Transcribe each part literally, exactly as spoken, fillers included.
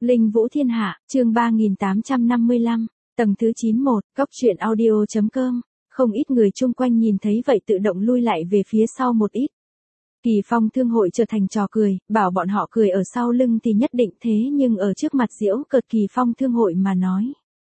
Linh Vũ Thiên Hạ, chương ba nghìn tám trăm năm mươi lăm, tầng thứ chín mươi mốt, cốc truyện audio chấm com. Không ít người chung quanh nhìn thấy vậy tự động lui lại về phía sau một ít. Kỳ Phong thương hội trở thành trò cười, bảo bọn họ cười ở sau lưng thì nhất định thế, nhưng ở trước mặt giễu cợt Kỳ Phong thương hội mà nói.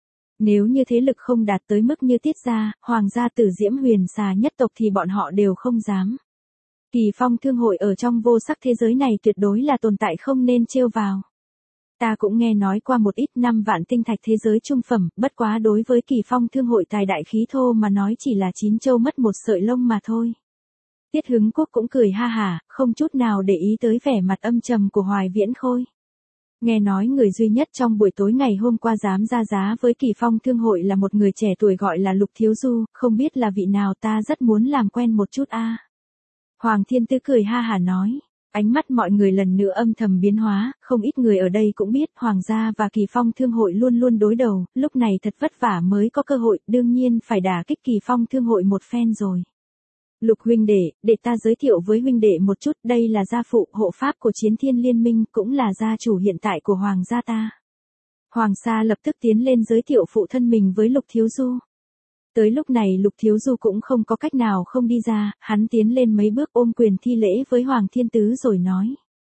Nếu như thế lực không đạt tới mức như Tiết gia, Hoàng gia Tử Diễm Huyền Xà nhất tộc thì bọn họ đều không dám. Kỳ Phong thương hội ở trong vô sắc thế giới này tuyệt đối là tồn tại không nên trêu vào. Ta cũng nghe nói qua một ít năm vạn tinh thạch thế giới trung phẩm, bất quá đối với Kỳ Phong thương hội tài đại khí thô mà nói chỉ là chín châu mất một sợi lông mà thôi. Tiết Hứng Quốc cũng cười ha hả, không chút nào để ý tới vẻ mặt âm trầm của Hoài Viễn Khôi. Nghe nói người duy nhất trong buổi tối ngày hôm qua dám ra giá với Kỳ Phong thương hội là một người trẻ tuổi gọi là Lục Thiếu Du, không biết là vị nào, ta rất muốn làm quen một chút a. Hoàng Thiên Tư cười ha hả nói. Ánh mắt mọi người lần nữa âm thầm biến hóa, không ít người ở đây cũng biết Hoàng gia và Kỳ Phong thương hội luôn luôn đối đầu, lúc này thật vất vả mới có cơ hội, đương nhiên phải đả kích Kỳ Phong thương hội một phen rồi. Lục huynh đệ, để ta giới thiệu với huynh đệ một chút, đây là gia phụ hộ pháp của Chiến Thiên Liên Minh, cũng là gia chủ hiện tại của Hoàng gia ta. Hoàng Sa lập tức tiến lên giới thiệu phụ thân mình với Lục Thiếu Du. Tới lúc này Lục Thiếu Du cũng không có cách nào không đi ra, hắn tiến lên mấy bước ôm quyền thi lễ với Hoàng Thiên Tứ rồi nói.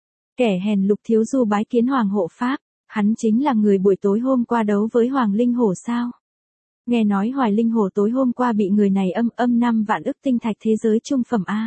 Kẻ hèn Lục Thiếu Du bái kiến Hoàng hộ pháp, hắn chính là người buổi tối hôm qua đấu với Hoàng Linh Hổ sao? Nghe nói Hoài Linh Hổ tối hôm qua bị người này âm âm năm vạn ức tinh thạch thế giới trung phẩm A.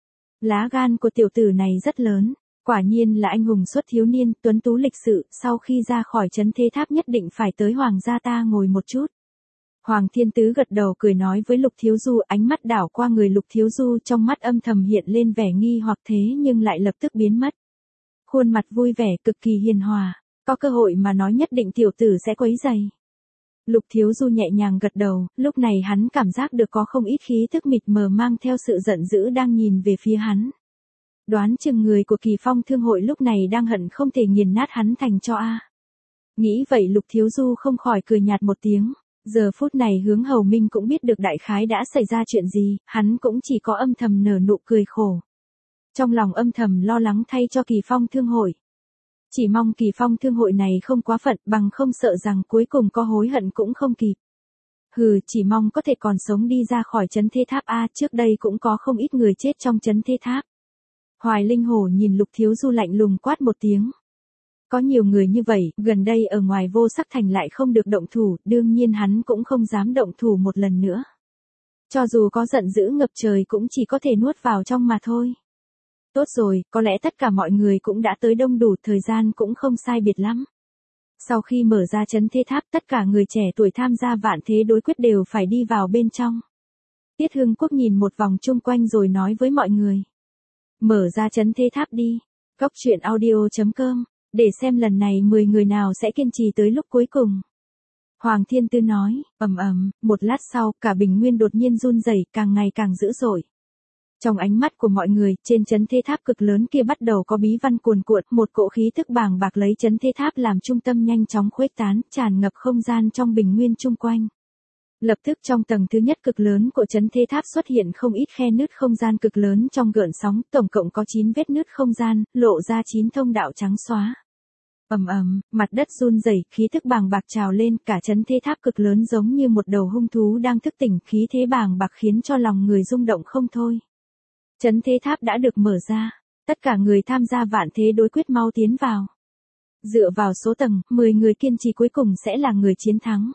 Lá gan của tiểu tử này rất lớn, quả nhiên là anh hùng xuất thiếu niên, tuấn tú lịch sự, sau khi ra khỏi trấn thế tháp nhất định phải tới Hoàng gia ta ngồi một chút. Hoàng Thiên Tứ gật đầu cười nói với Lục Thiếu Du, ánh mắt đảo qua người Lục Thiếu Du, trong mắt âm thầm hiện lên vẻ nghi hoặc thế nhưng lại lập tức biến mất. Khuôn mặt vui vẻ cực kỳ hiền hòa, có cơ hội mà nói nhất định tiểu tử sẽ quấy rầy. Lục Thiếu Du nhẹ nhàng gật đầu, lúc này hắn cảm giác được có không ít khí thức mịt mờ mang theo sự giận dữ đang nhìn về phía hắn. Đoán chừng người của Kỳ Phong thương hội lúc này đang hận không thể nghiền nát hắn thành tro a. Nghĩ vậy Lục Thiếu Du không khỏi cười nhạt một tiếng. Giờ phút này Hướng Hầu Minh cũng biết được đại khái đã xảy ra chuyện gì, hắn cũng chỉ có âm thầm nở nụ cười khổ. Trong lòng âm thầm lo lắng thay cho Kỳ Phong thương hội. Chỉ mong Kỳ Phong thương hội này không quá phận, bằng không sợ rằng cuối cùng có hối hận cũng không kịp. Hừ, chỉ mong có thể còn sống đi ra khỏi trấn thế tháp a, trước đây cũng có không ít người chết trong trấn thế tháp. Hoài Linh Hổ nhìn Lục Thiếu Du lạnh lùng quát một tiếng. Có nhiều người như vậy, gần đây ở ngoài vô sắc thành lại không được động thủ, đương nhiên hắn cũng không dám động thủ một lần nữa. Cho dù có giận dữ ngập trời cũng chỉ có thể nuốt vào trong mà thôi. Tốt rồi, có lẽ tất cả mọi người cũng đã tới đông đủ, thời gian cũng không sai biệt lắm. Sau khi mở ra trấn thế tháp, tất cả người trẻ tuổi tham gia vạn thế đối quyết đều phải đi vào bên trong. Tiết Hưng Quốc nhìn một vòng chung quanh rồi nói với mọi người. Mở ra trấn thế tháp đi. Cốc truyện audio chấm com. Để xem lần này mười người nào sẽ kiên trì tới lúc cuối cùng. Hoàng Thiên Tư nói, ầm ầm, một lát sau, cả bình nguyên đột nhiên run rẩy, càng ngày càng dữ dội. Trong ánh mắt của mọi người, trên trấn thế tháp cực lớn kia bắt đầu có bí văn cuồn cuộn, một cỗ khí thức bàng bạc lấy trấn thế tháp làm trung tâm nhanh chóng khuếch tán, tràn ngập không gian trong bình nguyên chung quanh. Lập tức trong tầng thứ nhất cực lớn của trấn thế tháp xuất hiện không ít khe nứt không gian cực lớn trong gợn sóng, tổng cộng có chín vết nứt không gian, lộ ra chín thông đạo trắng xóa. Ầm ầm, mặt đất run rẩy, khí thức bàng bạc trào lên, cả trấn thế tháp cực lớn giống như một đầu hung thú đang thức tỉnh, khí thế bàng bạc khiến cho lòng người rung động không thôi. Trấn thế tháp đã được mở ra, tất cả người tham gia vạn thế đối quyết mau tiến vào. Dựa vào số tầng, mười người kiên trì cuối cùng sẽ là người chiến thắng.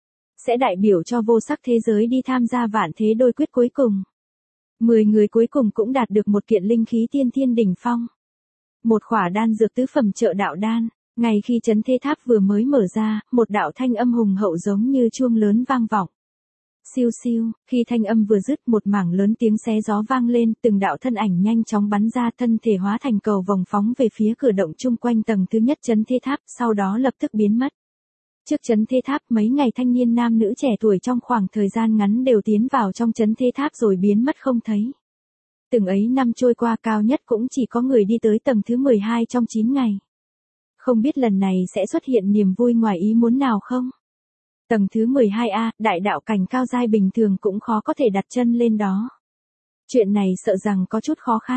Sẽ đại biểu cho vô sắc thế giới đi tham gia vạn thế đối quyết cuối cùng. mười người cuối cùng cũng đạt được một kiện linh khí tiên thiên đỉnh phong. Một khỏa đan dược tứ phẩm trợ đạo đan. Ngay khi trấn thế tháp vừa mới mở ra, một đạo thanh âm hùng hậu giống như chuông lớn vang vọng. Siêu siêu, khi thanh âm vừa dứt một mảng lớn tiếng xé gió vang lên, từng đạo thân ảnh nhanh chóng bắn ra, thân thể hóa thành cầu vòng phóng về phía cửa động chung quanh tầng thứ nhất trấn thế tháp, sau đó lập tức biến mất. Trước trấn thế tháp mấy ngày thanh niên nam nữ trẻ tuổi trong khoảng thời gian ngắn đều tiến vào trong trấn thế tháp rồi biến mất không thấy. Từng ấy năm trôi qua cao nhất cũng chỉ có người đi tới tầng thứ mười hai trong chín ngày. Không biết lần này sẽ xuất hiện niềm vui ngoài ý muốn nào không? Tầng thứ mười hai A, đại đạo cảnh cao giai bình thường cũng khó có thể đặt chân lên đó. Chuyện này sợ rằng có chút khó khăn.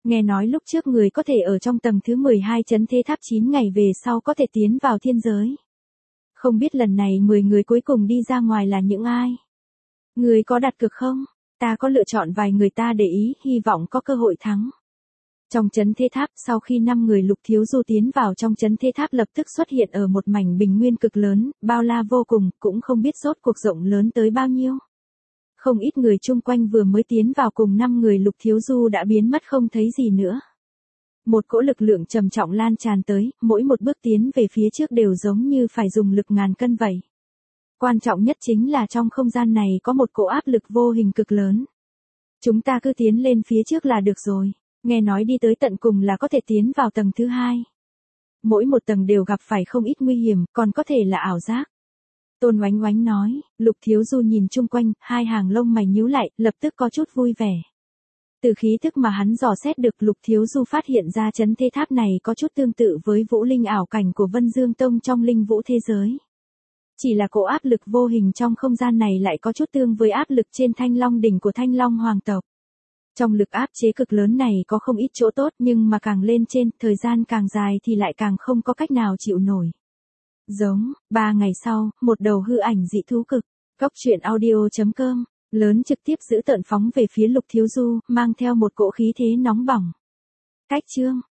Nghe nói lúc trước người có thể ở trong tầng thứ mười hai chấn thế tháp chín ngày về sau có thể tiến vào thiên giới. Không biết lần này mười người cuối cùng đi ra ngoài là những ai? Người có đặt cược không? Ta có lựa chọn vài người ta để ý, hy vọng có cơ hội thắng. Trong chấn thế tháp, sau khi năm người Lục Thiếu Du tiến vào trong chấn thế tháp lập tức xuất hiện ở một mảnh bình nguyên cực lớn, bao la vô cùng, cũng không biết rốt cuộc rộng lớn tới bao nhiêu. Không ít người chung quanh vừa mới tiến vào cùng năm người Lục Thiếu Du đã biến mất không thấy gì nữa. Một cỗ lực lượng trầm trọng lan tràn tới, mỗi một bước tiến về phía trước đều giống như phải dùng lực ngàn cân vậy. Quan trọng nhất chính là trong không gian này có một cỗ áp lực vô hình cực lớn. Chúng ta cứ tiến lên phía trước là được rồi, nghe nói đi tới tận cùng là có thể tiến vào tầng thứ hai. Mỗi một tầng đều gặp phải không ít nguy hiểm, còn có thể là ảo giác. Tôn Oánh Oánh nói, Lục Thiếu Du nhìn chung quanh, hai hàng lông mày nhíu lại, lập tức có chút vui vẻ. Từ khí thức mà hắn dò xét được Lục Thiếu Du phát hiện ra chấn thế tháp này có chút tương tự với vũ linh ảo cảnh của Vân Dương Tông trong linh vũ thế giới. Chỉ là cỗ áp lực vô hình trong không gian này lại có chút tương với áp lực trên Thanh Long đỉnh của Thanh Long Hoàng tộc. Trong lực áp chế cực lớn này có không ít chỗ tốt nhưng mà càng lên trên, thời gian càng dài thì lại càng không có cách nào chịu nổi. Giống, ba ngày sau, một đầu hư ảnh dị thú cực, Cốc Truyện Audio chấm com, lớn trực tiếp giữ tợn phóng về phía Lục Thiếu Du, mang theo một cỗ khí thế nóng bỏng. Cách chương